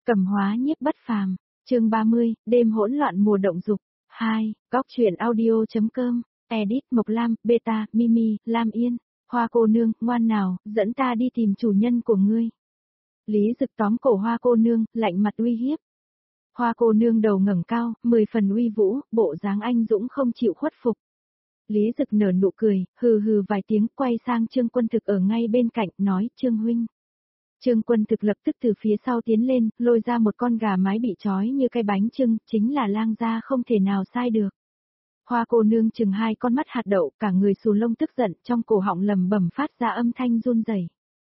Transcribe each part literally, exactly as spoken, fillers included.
Cầm hóa nhiếp bất phàm, chương ba mươi, đêm hỗn loạn mùa động dục. hai, góc truyện audio.com, edit Mộc Lam, beta, Mimi, Lam Yên, Hoa cô nương, ngoan nào, dẫn ta đi tìm chủ nhân của ngươi. Lý Dực tóm cổ Hoa cô nương, lạnh mặt uy hiếp. Hoa cô nương đầu ngẩng cao, mười phần uy vũ, bộ dáng anh dũng không chịu khuất phục. Lý Dực nở nụ cười, hừ hừ vài tiếng, quay sang Trương Quân Thực ở ngay bên cạnh, nói, Trương huynh. Trương Quân Thực lập tức từ phía sau tiến lên, lôi ra một con gà mái bị trói như cây bánh chưng, chính là lang gia không thể nào sai được. Hoa cô nương chừng hai con mắt hạt đậu, cả người xù lông tức giận, trong cổ họng lầm bầm phát ra âm thanh run rẩy.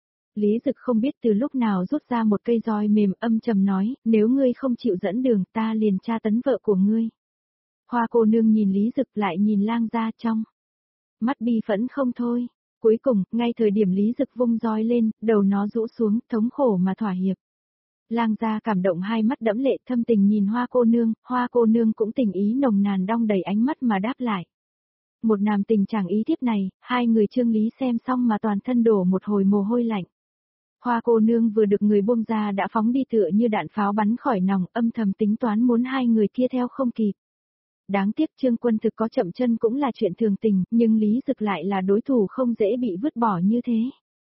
Lý Dực không biết từ lúc nào rút ra một cây roi mềm, âm trầm nói, nếu ngươi không chịu dẫn đường, ta liền tra tấn vợ của ngươi. Hoa cô nương nhìn Lý Dực lại nhìn lang gia trong mắt bi phẫn không thôi. Cuối cùng, ngay thời điểm Lý Dực vung roi lên, đầu nó rũ xuống, thống khổ mà thỏa hiệp. Lang gia cảm động hai mắt đẫm lệ thâm tình nhìn Hoa cô nương, Hoa cô nương cũng tình ý nồng nàn đong đầy ánh mắt mà đáp lại. Một nam tình chẳng ý tiếp này, hai người Trương Lý xem xong mà toàn thân đổ một hồi mồ hôi lạnh. Hoa cô nương vừa được người buông ra đã phóng đi tựa như đạn pháo bắn khỏi nòng, âm thầm tính toán muốn hai người kia theo không kịp. Đáng tiếc Trương Quân Thực có chậm chân cũng là chuyện thường tình, nhưng Lý Dực lại là đối thủ không dễ bị vứt bỏ như thế.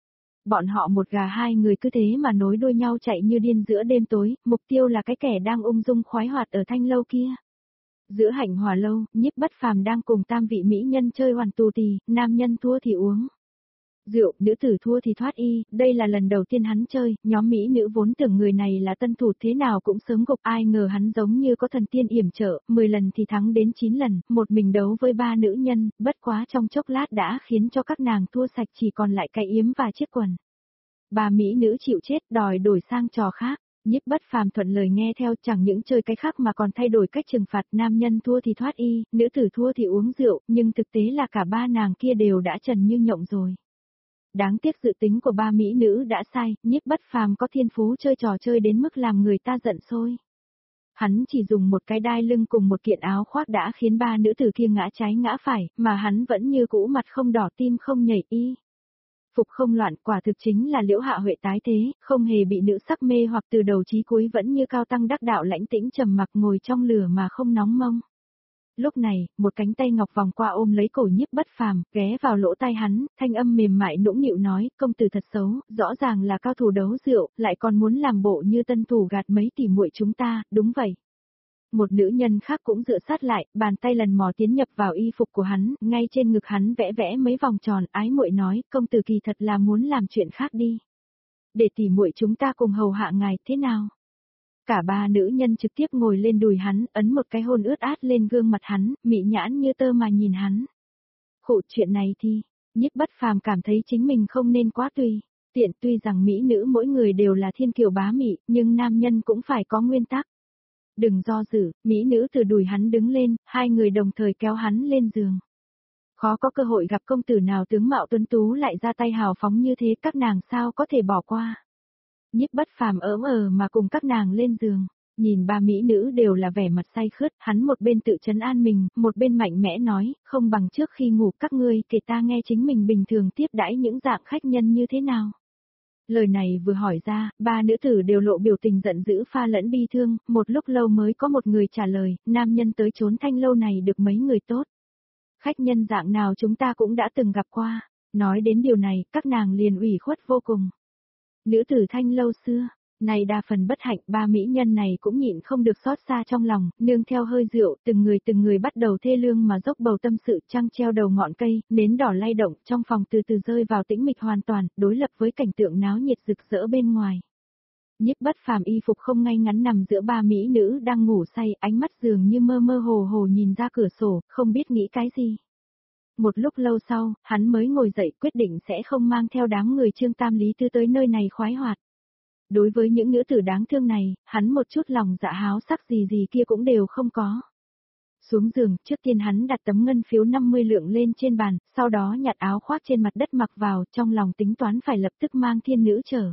Bọn họ một gà hai người cứ thế mà nối đuôi nhau chạy như điên giữa đêm tối, mục tiêu là cái kẻ đang ung dung khoái hoạt ở thanh lâu kia. Giữa hạnh hòa lâu, Nhiếp Bất Phàm đang cùng tam vị mỹ nhân chơi hoàn tù tì, nam nhân thua thì uống rượu, nữ tử thua thì thoát y, đây là lần đầu tiên hắn chơi, nhóm mỹ nữ vốn tưởng người này là tân thủ thế nào cũng sớm gục, ai ngờ hắn giống như có thần tiên yểm trợ, mười lần thì thắng đến chín lần, một mình đấu với ba nữ nhân, bất quá trong chốc lát đã khiến cho các nàng thua sạch chỉ còn lại cái yếm và chiếc quần. Ba mỹ nữ chịu chết đòi đổi sang trò khác. Nhiếp Bất Phàm thuận lời nghe theo, chẳng những chơi cái khác mà còn thay đổi cách trừng phạt, nam nhân thua thì thoát y, nữ tử thua thì uống rượu, nhưng thực tế là cả ba nàng kia đều đã trần như nhộng rồi. Đáng tiếc dự tính của ba mỹ nữ đã sai, Nhiếp Bất Phàm có thiên phú chơi trò chơi đến mức làm người ta giận sôi. Hắn chỉ dùng một cái đai lưng cùng một kiện áo khoác đã khiến ba nữ tử kia ngã trái ngã phải, mà hắn vẫn như cũ mặt không đỏ tim không nhảy y. Phục không loạn, quả thực chính là Liễu Hạ Huệ tái thế, không hề bị nữ sắc mê hoặc từ đầu chí cuối vẫn như cao tăng đắc đạo lãnh tĩnh trầm mặc ngồi trong lửa mà không nóng mông. Lúc này, một cánh tay ngọc vòng qua ôm lấy cổ Nhiếp Bất Phàm, ghé vào lỗ tai hắn, thanh âm mềm mại nũng nịu nói, công tử thật xấu, rõ ràng là cao thủ đấu rượu, lại còn muốn làm bộ như tân thủ gạt mấy tỷ muội chúng ta, đúng vậy. Một nữ nhân khác cũng dựa sát lại, bàn tay lần mò tiến nhập vào y phục của hắn, ngay trên ngực hắn vẽ vẽ mấy vòng tròn, ái muội nói, công tử kỳ thật là muốn làm chuyện khác đi. Để tỷ muội chúng ta cùng hầu hạ ngài, thế nào? Cả ba nữ nhân trực tiếp ngồi lên đùi hắn, ấn một cái hôn ướt át lên gương mặt hắn, mị nhãn như tơ mà nhìn hắn. Khổ chuyện này thì, Nhiếp Bất Phàm cảm thấy chính mình không nên quá tùy tiện, tuy rằng mỹ nữ mỗi người đều là thiên kiều bá mị, nhưng nam nhân cũng phải có nguyên tắc. Đừng do dự, mỹ nữ từ đùi hắn đứng lên, hai người đồng thời kéo hắn lên giường. Khó có cơ hội gặp công tử nào tướng mạo tuấn tú lại ra tay hào phóng như thế, các nàng sao có thể bỏ qua. Nhiếp Bất Phàm ớm ờ mà cùng các nàng lên giường, nhìn ba mỹ nữ đều là vẻ mặt say khướt, hắn một bên tự trấn an mình, một bên mạnh mẽ nói, không bằng trước khi ngủ các ngươi kể ta nghe chính mình bình thường tiếp đãi những dạng khách nhân như thế nào. Lời này vừa hỏi ra, ba nữ tử đều lộ biểu tình giận dữ pha lẫn bi thương, một lúc lâu mới có một người trả lời, nam nhân tới trốn thanh lâu này được mấy người tốt. Khách nhân dạng nào chúng ta cũng đã từng gặp qua, nói đến điều này, các nàng liền ủy khuất vô cùng. Nữ tử thanh lâu xưa, này đa phần bất hạnh, ba mỹ nhân này cũng nhịn không được xót xa trong lòng, nương theo hơi rượu, từng người từng người bắt đầu thê lương mà dốc bầu tâm sự, trăng treo đầu ngọn cây, nến đỏ lay động, trong phòng từ từ rơi vào tĩnh mịch hoàn toàn, đối lập với cảnh tượng náo nhiệt rực rỡ bên ngoài. Nhiếp Bất Phàm y phục không ngay ngắn nằm giữa ba mỹ nữ đang ngủ say, ánh mắt dường như mơ mơ hồ hồ nhìn ra cửa sổ, không biết nghĩ cái gì. Một lúc lâu sau, hắn mới ngồi dậy quyết định sẽ không mang theo đám người Trương Tam Lý Tư tới nơi này khoái hoạt. Đối với những nữ tử đáng thương này, hắn một chút lòng dạ háo sắc gì gì kia cũng đều không có. Xuống giường, trước tiên hắn đặt tấm ngân phiếu năm mươi lượng lên trên bàn, sau đó nhặt áo khoác trên mặt đất mặc vào, trong lòng tính toán phải lập tức mang thiên nữ trở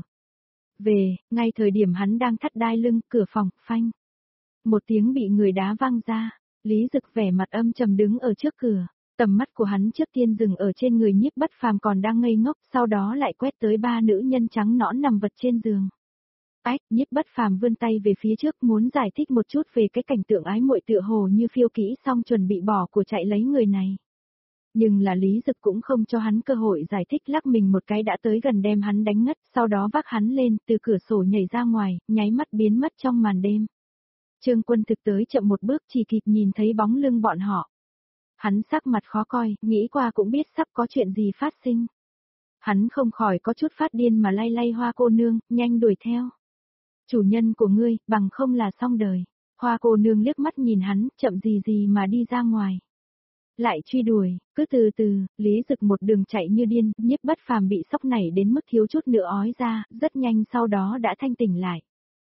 về, ngay thời điểm hắn đang thắt đai lưng, cửa phòng, phanh. Một tiếng bị người đá văng ra, Lý Dực vẻ mặt âm trầm đứng ở trước cửa. Tầm mắt của hắn trước tiên dừng ở trên người Nhiếp Bất Phàm còn đang ngây ngốc, sau đó lại quét tới ba nữ nhân trắng nõn nằm vật trên giường. Ách, Nhiếp Bất Phàm vươn tay về phía trước muốn giải thích một chút về cái cảnh tượng ái muội tựa hồ như phiêu kỹ xong chuẩn bị bỏ của chạy lấy người này. Nhưng là Lý Dực cũng không cho hắn cơ hội giải thích, lắc mình một cái đã tới gần đem hắn đánh ngất, sau đó vác hắn lên, từ cửa sổ nhảy ra ngoài, nháy mắt biến mất trong màn đêm. Trương Quân thực tới chậm một bước chỉ kịp nhìn thấy bóng lưng bọn họ. Hắn sắc mặt khó coi, nghĩ qua cũng biết sắp có chuyện gì phát sinh. Hắn không khỏi có chút phát điên mà lay lay Hoa cô nương, nhanh đuổi theo. Chủ nhân của ngươi, bằng không là xong đời. Hoa cô nương liếc mắt nhìn hắn, chậm gì gì mà đi ra ngoài. Lại truy đuổi, cứ từ từ, Lý Dực một đường chạy như điên, Nhiếp Bất Phàm bị sốc nảy đến mức thiếu chút nữa ói ra, rất nhanh sau đó đã thanh tỉnh lại.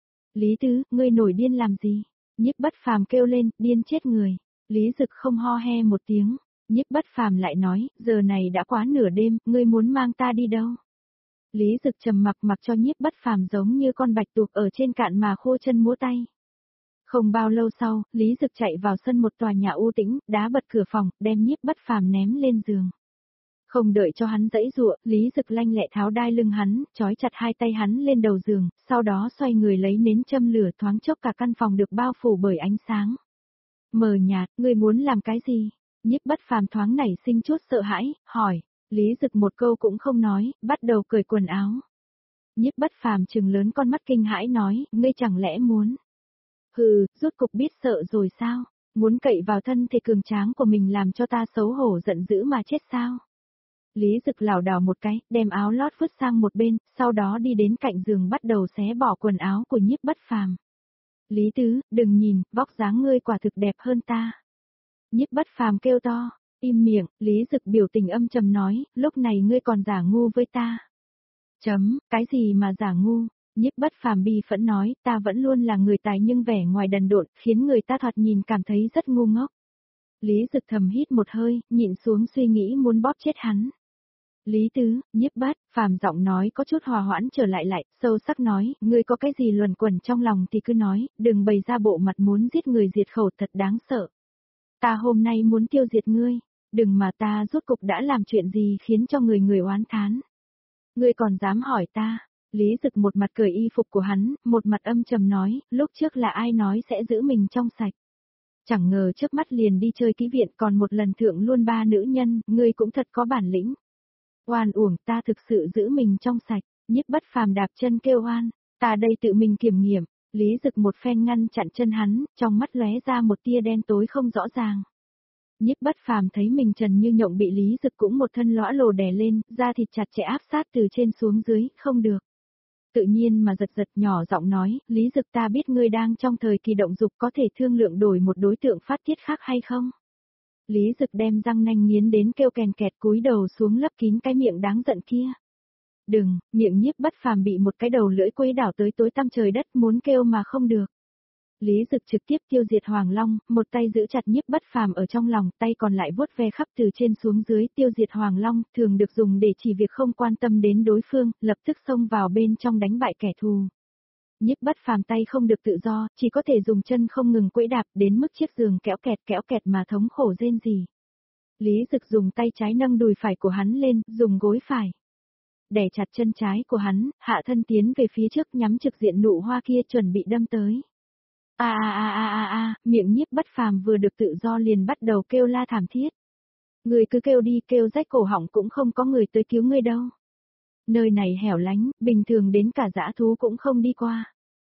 Lý Tứ, ngươi nổi điên làm gì? Nhiếp Bất Phàm kêu lên, điên chết người. Lý Dực không ho he một tiếng, Nhiếp Bất Phàm lại nói, giờ này đã quá nửa đêm, ngươi muốn mang ta đi đâu? Lý Dực trầm mặc mặc cho Nhiếp Bất Phàm giống như con bạch tuộc ở trên cạn mà khô chân múa tay. Không bao lâu sau, Lý Dực chạy vào sân một tòa nhà u tĩnh, đá bật cửa phòng, đem Nhiếp Bất Phàm ném lên giường. Không đợi cho hắn giãy giụa, Lý Dực lanh lẹ tháo đai lưng hắn, trói chặt hai tay hắn lên đầu giường, sau đó xoay người lấy nến châm lửa, thoáng chốc cả căn phòng được bao phủ bởi ánh sáng. Mờ nhạt, ngươi muốn làm cái gì? Nhiếp Bất Phàm thoáng nảy sinh chút sợ hãi, hỏi. Lý Dực một câu cũng không nói, bắt đầu cởi quần áo. Nhiếp Bất Phàm trừng lớn con mắt kinh hãi nói, ngươi chẳng lẽ muốn? Hừ, rốt cục biết sợ rồi sao? Muốn cậy vào thân thể cường tráng của mình làm cho ta xấu hổ giận dữ mà chết sao? Lý Dực lảo đảo một cái, đem áo lót vứt sang một bên, sau đó đi đến cạnh giường bắt đầu xé bỏ quần áo của Nhiếp Bất Phàm. Lý Tứ, đừng nhìn, vóc dáng ngươi quả thực đẹp hơn ta. Nhiếp Bất Phàm kêu to, im miệng, Lý Dực biểu tình âm trầm nói, lúc này ngươi còn giả ngu với ta. Chấm, cái gì mà giả ngu? Nhiếp Bất Phàm bi phẫn nói, ta vẫn luôn là người tài nhưng vẻ ngoài đần độn, khiến người ta thoạt nhìn cảm thấy rất ngu ngốc. Lý Dực thầm hít một hơi, nhịn xuống suy nghĩ muốn bóp chết hắn. Lý Tứ, Nhiếp Bất Phàm giọng nói có chút hòa hoãn trở lại lại, sâu sắc nói, ngươi có cái gì luẩn quẩn trong lòng thì cứ nói, đừng bày ra bộ mặt muốn giết người diệt khẩu thật đáng sợ. Ta hôm nay muốn tiêu diệt ngươi, đừng mà ta rốt cục đã làm chuyện gì khiến cho người người oán thán. Ngươi còn dám hỏi ta? Lý Dực một mặt cởi y phục của hắn, một mặt âm trầm nói, lúc trước là ai nói sẽ giữ mình trong sạch. Chẳng ngờ chớp mắt liền đi chơi kỹ viện còn một lần thượng luôn ba nữ nhân, ngươi cũng thật có bản lĩnh. Oan uổng, ta thực sự giữ mình trong sạch, Nhiếp Bất Phàm đạp chân kêu oan, ta đây tự mình kiểm nghiệm. Lý Dực một phen ngăn chặn chân hắn, trong mắt lóe ra một tia đen tối không rõ ràng. Nhiếp Bất Phàm thấy mình trần như nhộng bị Lý Dực cũng một thân lõa lồ đè lên, da thịt chặt chẽ áp sát từ trên xuống dưới, không được. Tự nhiên mà giật giật nhỏ giọng nói, Lý Dực ta biết ngươi đang trong thời kỳ động dục có thể thương lượng đổi một đối tượng phát tiết khác hay không? Lý Dực đem răng nanh nghiến đến kêu kèn kẹt cúi đầu xuống lấp kín cái miệng đáng giận kia. Đừng, miệng Nhiếp Bất Phàm bị một cái đầu lưỡi quấy đảo tới tối tăm trời đất muốn kêu mà không được. Lý Dực trực tiếp tiêu diệt Hoàng Long, một tay giữ chặt Nhiếp Bất Phàm ở trong lòng, tay còn lại vuốt ve khắp từ trên xuống dưới, tiêu diệt Hoàng Long, thường được dùng để chỉ việc không quan tâm đến đối phương, lập tức xông vào bên trong đánh bại kẻ thù. Nhiếp Bất Phàm tay không được tự do, chỉ có thể dùng chân không ngừng quẫy đạp đến mức chiếc giường kéo kẹt kéo kẹt mà thống khổ rên rỉ. Lý Dực dùng tay trái nâng đùi phải của hắn lên, dùng gối phải đè chặt chân trái của hắn, hạ thân tiến về phía trước nhắm trực diện nụ hoa kia chuẩn bị đâm tới. A a a a a a, miệng Nhiếp Bất Phàm vừa được tự do liền bắt đầu kêu la thảm thiết. Người cứ kêu đi, kêu rách cổ họng cũng không có người tới cứu ngươi đâu. Nơi này hẻo lánh, bình thường đến cả dã thú cũng không đi qua.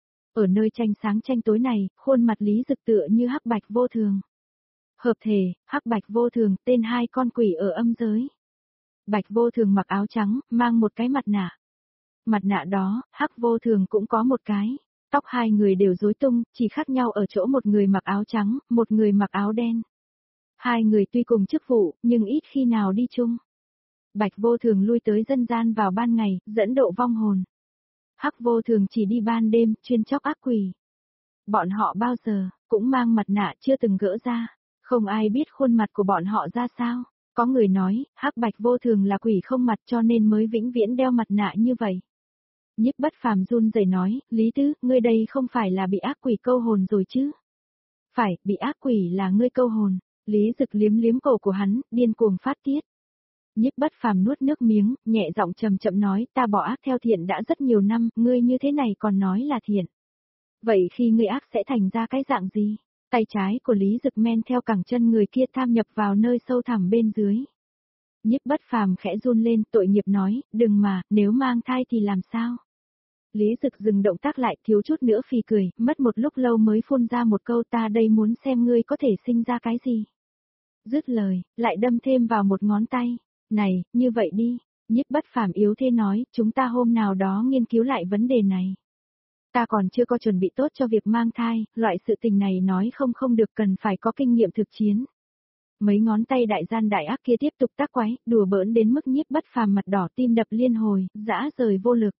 Ở nơi tranh sáng tranh tối này, khuôn mặt Lý Dực tựa như hắc bạch vô thường. Hợp thể, hắc bạch vô thường, tên hai con quỷ ở âm giới. Bạch vô thường mặc áo trắng, mang một cái mặt nạ. Mặt nạ đó, hắc vô thường cũng có một cái. Tóc hai người đều rối tung, chỉ khác nhau ở chỗ một người mặc áo trắng, một người mặc áo đen. Hai người tuy cùng chức vụ, nhưng ít khi nào đi chung. Bạch vô thường lui tới dân gian vào ban ngày, dẫn độ vong hồn. Hắc vô thường chỉ đi ban đêm, chuyên chóc ác quỷ. Bọn họ bao giờ, cũng mang mặt nạ chưa từng gỡ ra. Không ai biết khuôn mặt của bọn họ ra sao. Có người nói, hắc bạch vô thường là quỷ không mặt cho nên mới vĩnh viễn đeo mặt nạ như vậy. Nhiếp Bất Phàm run rẩy nói, Lý Tứ, ngươi đây không phải là bị ác quỷ câu hồn rồi chứ? Phải, bị ác quỷ là ngươi câu hồn. Lý Dực liếm liếm cổ của hắn, điên cuồng phát tiết. Nhiếp Bất Phàm nuốt nước miếng, nhẹ giọng chậm chậm nói, ta bỏ ác theo thiện đã rất nhiều năm, ngươi như thế này còn nói là thiện. Vậy khi ngươi ác sẽ thành ra cái dạng gì? Tay trái của Lý Dực men theo cẳng chân người kia tham nhập vào nơi sâu thẳm bên dưới. Nhiếp Bất Phàm khẽ run lên, tội nghiệp nói, đừng mà, nếu mang thai thì làm sao? Lý Dực dừng động tác lại, thiếu chút nữa phì cười, mất một lúc lâu mới phun ra một câu, ta đây muốn xem ngươi có thể sinh ra cái gì. Dứt lời, lại đâm thêm vào một ngón tay. Này, như vậy đi, Nhiếp Bất Phàm yếu thế nói, chúng ta hôm nào đó nghiên cứu lại vấn đề này. Ta còn chưa có chuẩn bị tốt cho việc mang thai, loại sự tình này nói không không được, cần phải có kinh nghiệm thực chiến. Mấy ngón tay đại gian đại ác kia tiếp tục tác quái, đùa bỡn đến mức Nhiếp Bất Phàm mặt đỏ, tim đập liên hồi, dã rời vô lực.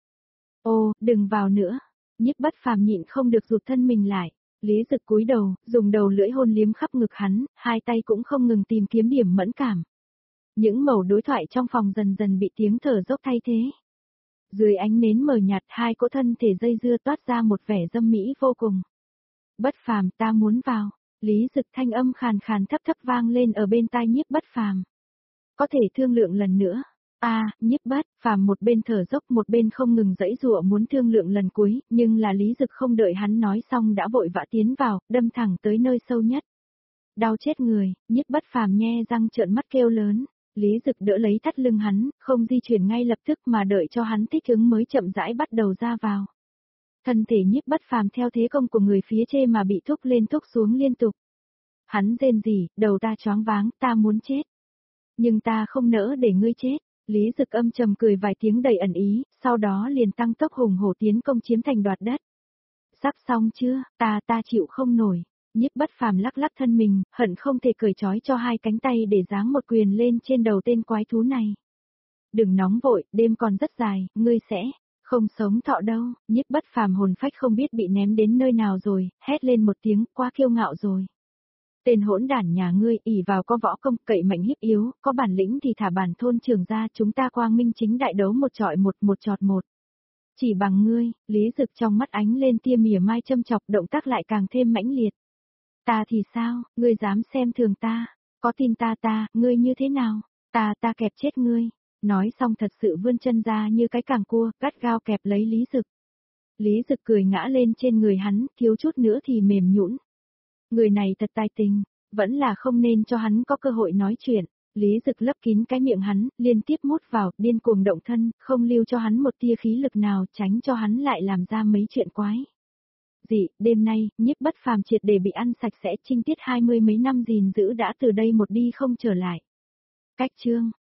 Ô, đừng vào nữa. Nhiếp Bất Phàm nhịn không được rụt thân mình lại. Lý Dực cúi đầu, dùng đầu lưỡi hôn liếm khắp ngực hắn, hai tay cũng không ngừng tìm kiếm điểm mẫn cảm. Những mẩu đối thoại trong phòng dần dần bị tiếng thở dốc thay thế. Dưới ánh nến mờ nhạt, hai cỗ thân thể dây dưa toát ra một vẻ dâm mỹ vô cùng. Bất Phàm, ta muốn vào. Lý Dực thanh âm khàn khàn thấp thấp vang lên ở bên tai Nhiếp Bất Phàm. Có thể thương lượng lần nữa. A, à, Nhiếp Bất Phàm một bên thở dốc một bên không ngừng giãy giụa muốn thương lượng lần cuối, nhưng là Lý Dực không đợi hắn nói xong đã vội vã tiến vào, đâm thẳng tới nơi sâu nhất. Đau chết người, Nhiếp Bất Phàm nhe răng trợn mắt kêu lớn. Lý Dực đỡ lấy thắt lưng hắn, không di chuyển ngay lập tức mà đợi cho hắn thích ứng mới chậm rãi bắt đầu ra vào. Thân thể Nhiếp Bất Phàm theo thế công của người phía trên mà bị thúc lên thúc xuống liên tục. Hắn rên rỉ, đầu ta choáng váng, ta muốn chết. Nhưng ta không nỡ để ngươi chết. Lý Dực âm trầm cười vài tiếng đầy ẩn ý, sau đó liền tăng tốc hùng hổ tiến công chiếm thành đoạt đất. Sắp xong chưa, ta ta chịu không nổi. Nhiếp Bất Phàm lắc lắc thân mình, hận không thể cởi trói cho hai cánh tay để giáng một quyền lên trên đầu tên quái thú này. Đừng nóng vội, đêm còn rất dài, ngươi sẽ không sống thọ đâu. Nhiếp Bất Phàm hồn phách không biết bị ném đến nơi nào rồi, hét lên một tiếng, quá kiêu ngạo rồi. Tên hỗn đản nhà ngươi ỷ vào có võ công, cậy mạnh hiếp yếu, có bản lĩnh thì thả bản thôn trưởng ra, chúng ta quang minh chính đại đấu một trọi một, một chọt một. Chỉ bằng ngươi, Lý Dực trong mắt ánh lên tia mỉa mai châm chọc, động tác lại càng thêm mãnh liệt. Ta thì sao, ngươi dám xem thường ta, có tin ta ta, ngươi như thế nào, ta ta kẹp chết ngươi. Nói xong thật sự vươn chân ra như cái càng cua, gắt gao kẹp lấy Lý Dực. Lý Dực cười ngã lên trên người hắn, thiếu chút nữa thì mềm nhũn. Người này thật tài tình, vẫn là không nên cho hắn có cơ hội nói chuyện. Lý Dực lấp kín cái miệng hắn, liên tiếp mút vào, điên cuồng động thân, không lưu cho hắn một tia khí lực nào, tránh cho hắn lại làm ra mấy chuyện quái. Dị, đêm nay, Nhiếp Bất Phàm triệt để bị ăn sạch sẽ, trinh tiết hai mươi mấy năm gìn giữ đã từ đây một đi không trở lại. Cách chương